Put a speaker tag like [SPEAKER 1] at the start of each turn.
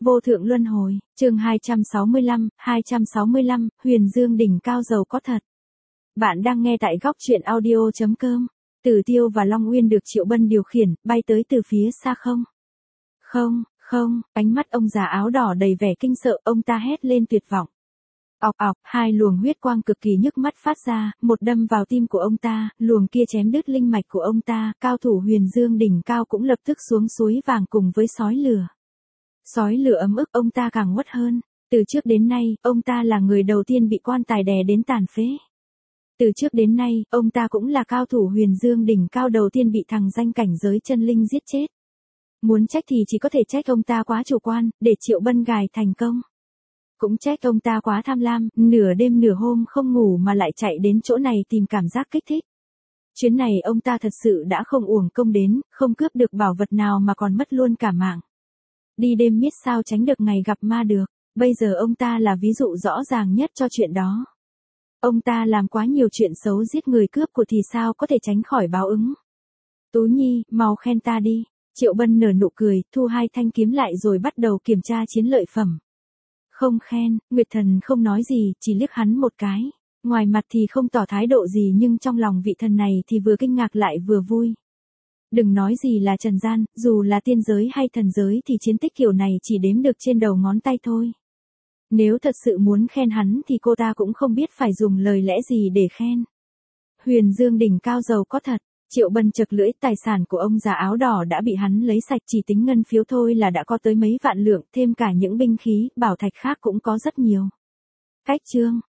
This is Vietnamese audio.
[SPEAKER 1] Vô thượng luân hồi, chương 265, Huyền Dương đỉnh cao giàu có thật. Bạn đang nghe tại góc truyện audio.com. Tử Tiêu và Long Uyên được Triệu Bân điều khiển, bay tới từ phía xa không. Không, ánh mắt ông già áo đỏ đầy vẻ kinh sợ, ông ta hét lên tuyệt vọng. Ọc ọc, hai luồng huyết quang cực kỳ nhức mắt phát ra, một đâm vào tim của ông ta, luồng kia chém đứt linh mạch của ông ta, cao thủ Huyền Dương đỉnh cao cũng lập tức xuống suối vàng cùng với sói lửa. Sói lửa ấm ức ông ta càng uất hơn, từ trước đến nay, ông ta là người đầu tiên bị quan tài đè đến tàn phế. Từ trước đến nay, ông ta cũng là cao thủ Huyền Dương đỉnh cao đầu tiên bị thằng danh cảnh giới chân linh giết chết. Muốn trách thì chỉ có thể trách ông ta quá chủ quan, để Triệu Bân gài thành công. Cũng trách ông ta quá tham lam, nửa đêm nửa hôm không ngủ mà lại chạy đến chỗ này tìm cảm giác kích thích. Chuyến này ông ta thật sự đã không uổng công đến, không cướp được bảo vật nào mà còn mất luôn cả mạng. Đi đêm miết sao tránh được ngày gặp ma được, bây giờ ông ta là ví dụ rõ ràng nhất cho chuyện đó. Ông ta làm quá nhiều chuyện xấu giết người cướp của thì sao có thể tránh khỏi báo ứng. Tú Nhi, mau khen ta đi. Triệu Bân nở nụ cười, thu hai thanh kiếm lại rồi bắt đầu kiểm tra chiến lợi phẩm. Không khen, Nguyệt Thần không nói gì, chỉ liếc hắn một cái. Ngoài mặt thì không tỏ thái độ gì nhưng trong lòng vị thần này thì vừa kinh ngạc lại vừa vui. Đừng nói gì là trần gian, dù là tiên giới hay thần giới thì chiến tích kiểu này chỉ đếm được trên đầu ngón tay thôi. Nếu thật sự muốn khen hắn thì cô ta cũng không biết phải dùng lời lẽ gì để khen. Huyền Dương đỉnh cao giàu có thật. Triệu Bân chật lưỡi, tài sản của ông già áo đỏ đã bị hắn lấy sạch, chỉ tính ngân phiếu thôi là đã có tới mấy vạn lượng, thêm cả những binh khí, bảo thạch khác cũng có rất nhiều. Cách chương,